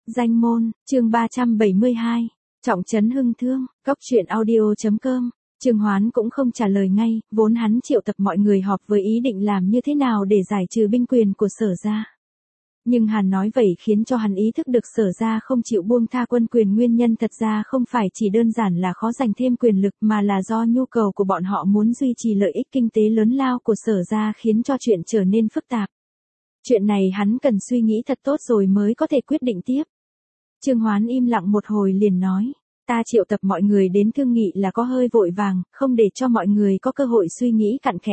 Danh môn, chương 372. Trọng trấn hưng thương, góc truyện audio.com. Trương Hoán cũng không trả lời ngay, vốn hắn triệu tập mọi người họp với ý định làm như thế nào để giải trừ binh quyền của Sở gia. Nhưng Hàn nói vậy khiến cho hắn ý thức được Sở gia không chịu buông tha quân quyền nguyên nhân thật ra không phải chỉ đơn giản là khó giành thêm quyền lực mà là do nhu cầu của bọn họ muốn duy trì lợi ích kinh tế lớn lao của Sở gia khiến cho chuyện trở nên phức tạp. Chuyện này hắn cần suy nghĩ thật tốt rồi mới có thể quyết định tiếp. Trương Hoán im lặng một hồi liền nói, ta triệu tập mọi người đến thương nghị là có hơi vội vàng, không để cho mọi người có cơ hội suy nghĩ cặn kẽ.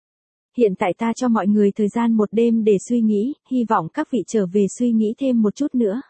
Hiện tại ta cho mọi người thời gian một đêm để suy nghĩ, hy vọng các vị trở về suy nghĩ thêm một chút nữa.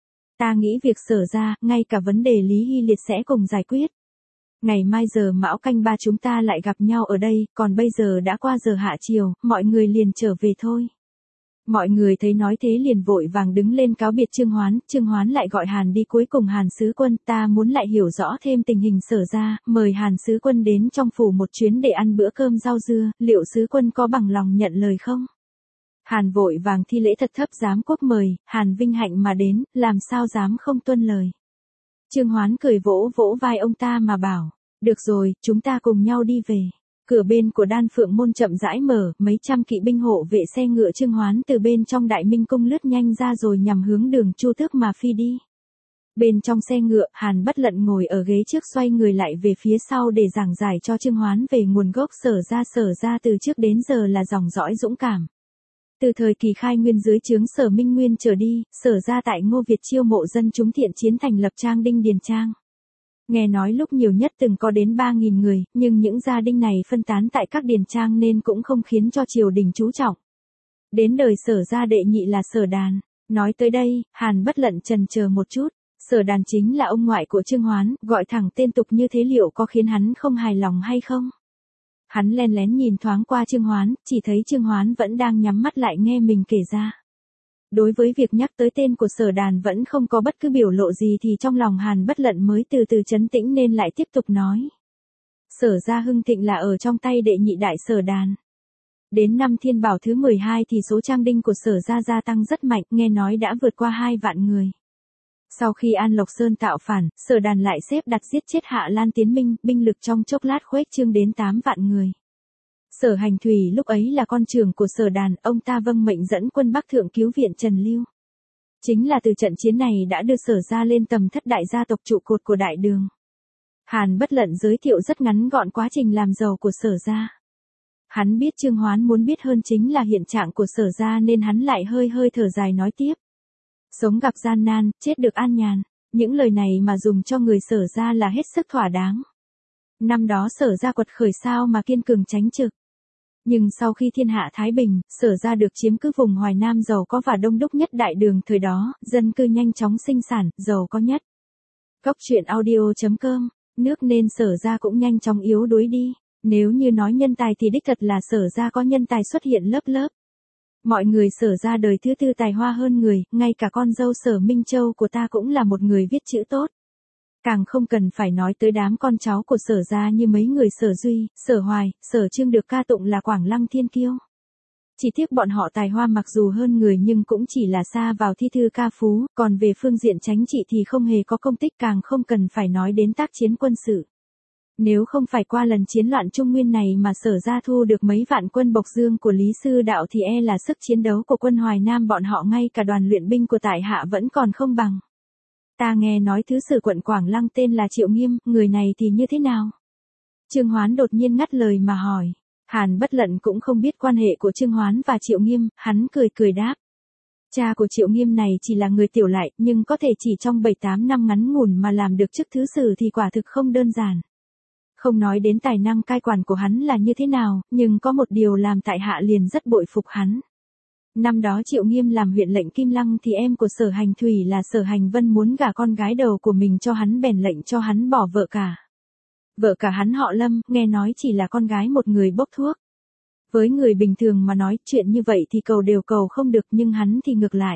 Ta nghĩ việc Sở ra, ngay cả vấn đề Lý Hy Liệt sẽ cùng giải quyết. Ngày mai giờ Mão Canh Ba chúng ta lại gặp nhau ở đây, còn bây giờ đã qua giờ hạ chiều, mọi người liền trở về thôi. Mọi người thấy nói thế liền vội vàng đứng lên cáo biệt Trương Hoán lại gọi Hàn đi cuối cùng Hàn sứ quân, ta muốn lại hiểu rõ thêm tình hình Sở ra, mời Hàn sứ quân đến trong phủ một chuyến để ăn bữa cơm rau dưa, liệu sứ quân có bằng lòng nhận lời không? Hàn vội vàng thi lễ thật thấp giám quốc mời, Hàn vinh hạnh mà đến, làm sao dám không tuân lời. Trương Hoán cười vỗ vỗ vai ông ta mà bảo, được rồi, chúng ta cùng nhau đi về. Cửa bên của Đan Phượng môn chậm rãi mở, mấy trăm kỵ binh hộ vệ xe ngựa Trương Hoán từ bên trong Đại Minh cung lướt nhanh ra rồi nhằm hướng đường Chu Tước mà phi đi. Bên trong xe ngựa, Hàn Bất Lận ngồi ở ghế trước xoay người lại về phía sau để giảng giải cho Trương Hoán về nguồn gốc Sở ra từ trước đến giờ là dòng dõi dũng cảm. Từ thời kỳ khai nguyên dưới trướng Sở Minh Nguyên trở đi, Sở ra tại Ngô Việt chiêu mộ dân chúng thiện chiến thành lập Trang Đinh Điền Trang. Nghe nói lúc nhiều nhất từng có đến 3.000 người, nhưng những gia đình này phân tán tại các điền trang nên cũng không khiến cho triều đình chú trọng. Đến đời Sở gia đệ nhị là Sở Đàn. Nói tới đây, Hàn Bất Lận chần chờ một chút. Sở Đàn chính là ông ngoại của Trương Hoán, gọi thẳng tên tục như thế liệu có khiến hắn không hài lòng hay không? Hắn len lén nhìn thoáng qua Trương Hoán, chỉ thấy Trương Hoán vẫn đang nhắm mắt lại nghe mình kể ra. Đối với việc nhắc tới tên của Sở Đàn vẫn không có bất cứ biểu lộ gì thì trong lòng Hàn Bất Lận mới từ từ trấn tĩnh nên lại tiếp tục nói. Sở gia hưng thịnh là ở trong tay đệ nhị đại Sở Đàn. Đến năm Thiên Bảo thứ 12 thì số trang đinh của Sở gia gia tăng rất mạnh, nghe nói đã vượt qua 2 vạn người. Sau khi An Lộc Sơn tạo phản, Sở Đàn lại xếp đặt giết chết Hạ Lan Tiến Minh, binh lực trong chốc lát khuếch trương đến 8 vạn người. Sở Hành Thủy lúc ấy là con trưởng của Sở Đàn, ông ta vâng mệnh dẫn quân Bắc thượng cứu viện Trần Lưu. Chính là từ trận chiến này đã đưa Sở gia lên tầm thất đại gia tộc trụ cột của Đại Đường. Hàn Bất Lận giới thiệu rất ngắn gọn quá trình làm giàu của Sở gia. Hắn biết Trương Hoán muốn biết hơn chính là hiện trạng của Sở gia nên hắn lại hơi thở dài nói tiếp. Sống gặp gian nan, chết được an nhàn. Những lời này mà dùng cho người Sở gia là hết sức thỏa đáng. Năm đó Sở gia quật khởi sao mà kiên cường tránh trực. Nhưng sau khi thiên hạ Thái Bình, Sở ra được chiếm cứ vùng Hoài Nam giàu có và đông đúc nhất Đại Đường thời đó, dân cư nhanh chóng sinh sản, giàu có nhất. Góc truyện audio.com, nước nên Sở ra cũng nhanh chóng yếu đuối đi. Nếu như nói nhân tài thì đích thật là Sở ra có nhân tài xuất hiện lớp lớp. Mọi người Sở ra đời thứ tư tài hoa hơn người, ngay cả con dâu Sở Minh Châu của ta cũng là một người viết chữ tốt. Càng không cần phải nói tới đám con cháu của Sở gia như mấy người Sở Duy, Sở Hoài, Sở Trương được ca tụng là Quảng Lăng thiên kiêu. Chỉ tiếc bọn họ tài hoa mặc dù hơn người nhưng cũng chỉ là xa vào thi thư ca phú, còn về phương diện chính trị thì không hề có công tích càng không cần phải nói đến tác chiến quân sự. Nếu không phải qua lần chiến loạn Trung Nguyên này mà Sở gia thu được mấy vạn quân Bộc Dương của Lý Sư Đạo thì e là sức chiến đấu của quân Hoài Nam bọn họ ngay cả đoàn luyện binh của tại hạ vẫn còn không bằng. Ta nghe nói thứ sử quận Quảng Lăng tên là Triệu Nghiêm, người này thì như thế nào? Trương Hoán đột nhiên ngắt lời mà hỏi. Hàn Bất Lận cũng không biết quan hệ của Trương Hoán và Triệu Nghiêm, hắn cười đáp. Cha của Triệu Nghiêm này chỉ là người tiểu lại, nhưng có thể chỉ trong 7-8 năm ngắn ngủn mà làm được chức thứ sử thì quả thực không đơn giản. Không nói đến tài năng cai quản của hắn là như thế nào, nhưng có một điều làm tại hạ liền rất bội phục hắn. Năm đó Triệu Nghiêm làm huyện lệnh Kim Lăng thì em của Sở Hành Thủy là Sở Hành Vân muốn gả con gái đầu của mình cho hắn bèn lệnh cho hắn bỏ vợ cả. Vợ cả hắn họ Lâm, nghe nói chỉ là con gái một người bốc thuốc. Với người bình thường mà nói chuyện như vậy thì cầu đều cầu không được nhưng hắn thì ngược lại.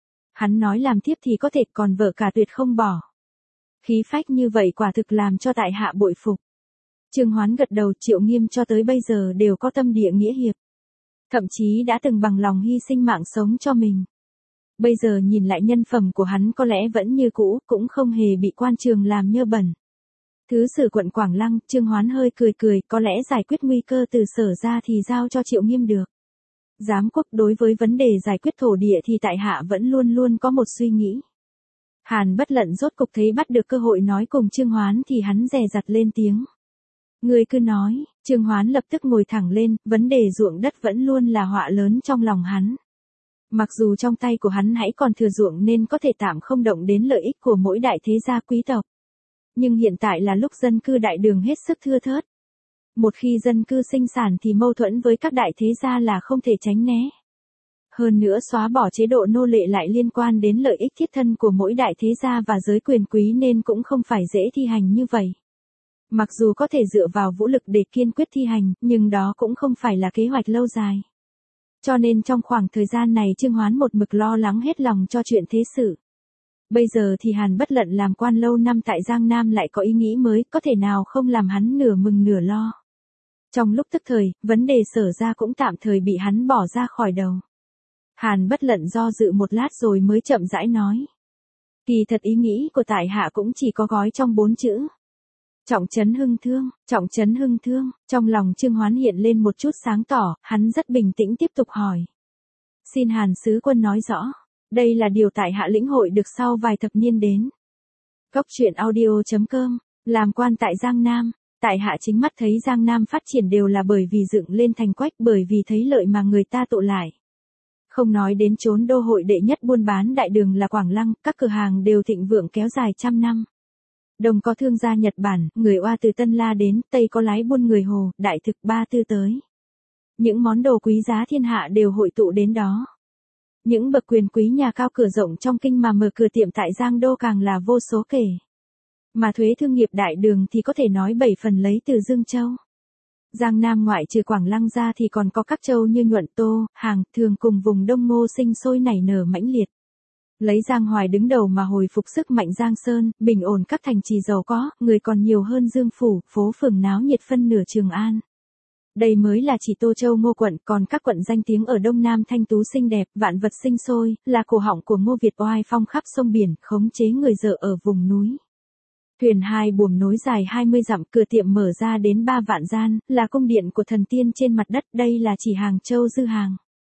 Hắn nói làm tiếp thì có thể còn vợ cả tuyệt không bỏ. Khí phách như vậy quả thực làm cho tại hạ bội phục. Trương Hoán gật đầu. Triệu Nghiêm cho tới bây giờ đều có tâm địa nghĩa hiệp. Thậm chí đã từng bằng lòng hy sinh mạng sống cho mình. Bây giờ nhìn lại nhân phẩm của hắn có lẽ vẫn như cũ, cũng không hề bị quan trường làm nhơ bẩn. Thứ sử quận Quảng Lăng, Trương Hoán hơi cười cười, có lẽ giải quyết nguy cơ từ Sở ra thì giao cho Triệu Nghiêm được. Giám quốc đối với vấn đề giải quyết thổ địa thì tại hạ vẫn luôn luôn có một suy nghĩ. Hàn Bất Lận rốt cục thấy bắt được cơ hội nói cùng Trương Hoán thì hắn dè dặt lên tiếng. Người cứ nói, Trương Hoán lập tức ngồi thẳng lên, vấn đề ruộng đất vẫn luôn là họa lớn trong lòng hắn. Mặc dù trong tay của hắn hãy còn thừa ruộng nên có thể tạm không động đến lợi ích của mỗi đại thế gia quý tộc. Nhưng hiện tại là lúc dân cư đại đường hết sức thưa thớt. Một khi dân cư sinh sản thì mâu thuẫn với các đại thế gia là không thể tránh né. Hơn nữa xóa bỏ chế độ nô lệ lại liên quan đến lợi ích thiết thân của mỗi đại thế gia và giới quyền quý nên cũng không phải dễ thi hành như vậy. Mặc dù có thể dựa vào vũ lực để kiên quyết thi hành, nhưng đó cũng không phải là kế hoạch lâu dài. Cho nên trong khoảng thời gian này Trương Hoán một mực lo lắng hết lòng cho chuyện thế sự. Bây giờ thì Hàn Bất Lận làm quan lâu năm tại Giang Nam lại có ý nghĩ mới, có thể nào không làm hắn nửa mừng nửa lo. Trong lúc tức thời, vấn đề Sở ra cũng tạm thời bị hắn bỏ ra khỏi đầu. Hàn Bất Lận do dự một lát rồi mới chậm rãi nói. Kỳ thật ý nghĩ của tại hạ cũng chỉ có gói trong 4 chữ. Trọng trấn hưng thương, trọng trấn hưng thương, trong lòng Trương Hoán hiện lên một chút sáng tỏ, hắn rất bình tĩnh tiếp tục hỏi. Xin Hàn sứ quân nói rõ, đây là điều tại hạ lĩnh hội được sau vài thập niên đến. Cốc truyện audio.com, làm quan tại Giang Nam, tại hạ chính mắt thấy Giang Nam phát triển đều là bởi vì dựng lên thành quách, bởi vì thấy lợi mà người ta tụ lại. Không nói đến chốn đô hội đệ nhất buôn bán đại đường là Quảng Lăng, các cửa hàng đều thịnh vượng kéo dài trăm năm. Đông có thương gia Nhật Bản, người Oa từ Tân La đến, Tây có lái buôn người Hồ, đại thực Ba Tư tới. Những món đồ quý giá thiên hạ đều hội tụ đến đó. Những bậc quyền quý nhà cao cửa rộng trong kinh mà mở cửa tiệm tại Giang Đô càng là vô số kể. Mà thuế thương nghiệp đại đường thì có thể nói 7 phần lấy từ Dương Châu. Giang Nam ngoại trừ Quảng Lăng ra thì còn có các châu như Nhuận Tô, Hàng, Thường cùng vùng Đông Ngô sinh sôi nảy nở mãnh liệt. Lấy Giang Hoài đứng đầu mà hồi phục sức mạnh Giang Sơn, bình ổn các thành trì giàu có, người còn nhiều hơn Dương Phủ, phố phường náo nhiệt phân nửa Trường An. Đây mới là chỉ Tô Châu Ngô quận, còn các quận danh tiếng ở Đông Nam thanh tú xinh đẹp, vạn vật sinh sôi, là cổ họng của Ngô Việt oai phong khắp sông biển, khống chế người dợ ở vùng núi. Thuyền hai buồm nối dài 20 dặm, cửa tiệm mở ra đến 3 vạn gian, là cung điện của thần tiên trên mặt đất, đây là chỉ Hàng Châu dư hàng.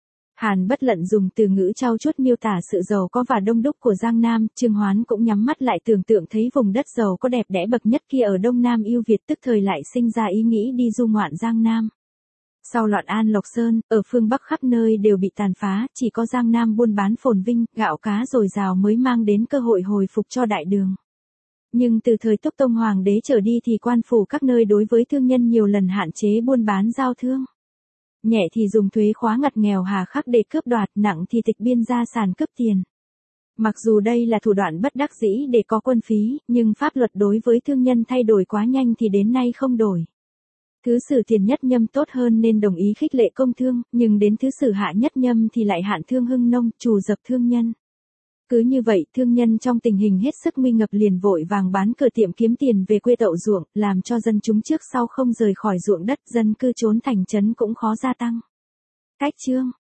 Hàn Bất Lận dùng từ ngữ trau chuốt miêu tả sự giàu có và đông đúc của Giang Nam, Trương Hoán cũng nhắm mắt lại tưởng tượng thấy vùng đất giàu có đẹp đẽ bậc nhất kia ở Đông Nam yêu Việt, tức thời lại sinh ra ý nghĩ đi du ngoạn Giang Nam. Sau loạn An Lộc Sơn, ở phương Bắc khắp nơi đều bị tàn phá, chỉ có Giang Nam buôn bán phồn vinh, gạo cá dồi dào mới mang đến cơ hội hồi phục cho đại đường. Nhưng từ thời Túc Tông Hoàng đế trở đi thì quan phủ các nơi đối với thương nhân nhiều lần hạn chế buôn bán giao thương. Nhẹ thì dùng thuế khóa ngặt nghèo hà khắc để cướp đoạt, nặng thì tịch biên gia sản cướp tiền. Mặc dù đây là thủ đoạn bất đắc dĩ để có quân phí, nhưng pháp luật đối với thương nhân thay đổi quá nhanh thì đến nay không đổi. Thứ sử Tiền Nhất Nhâm tốt hơn nên đồng ý khích lệ công thương, nhưng đến thứ sử Hạ Nhất Nhâm thì lại hạn thương hưng nông, trù dập thương nhân. Cứ như vậy, thương nhân trong tình hình hết sức nguy ngập liền vội vàng bán cửa tiệm kiếm tiền về quê tậu ruộng, làm cho dân chúng trước sau không rời khỏi ruộng đất, dân cư trốn thành trấn cũng khó gia tăng. Cách chương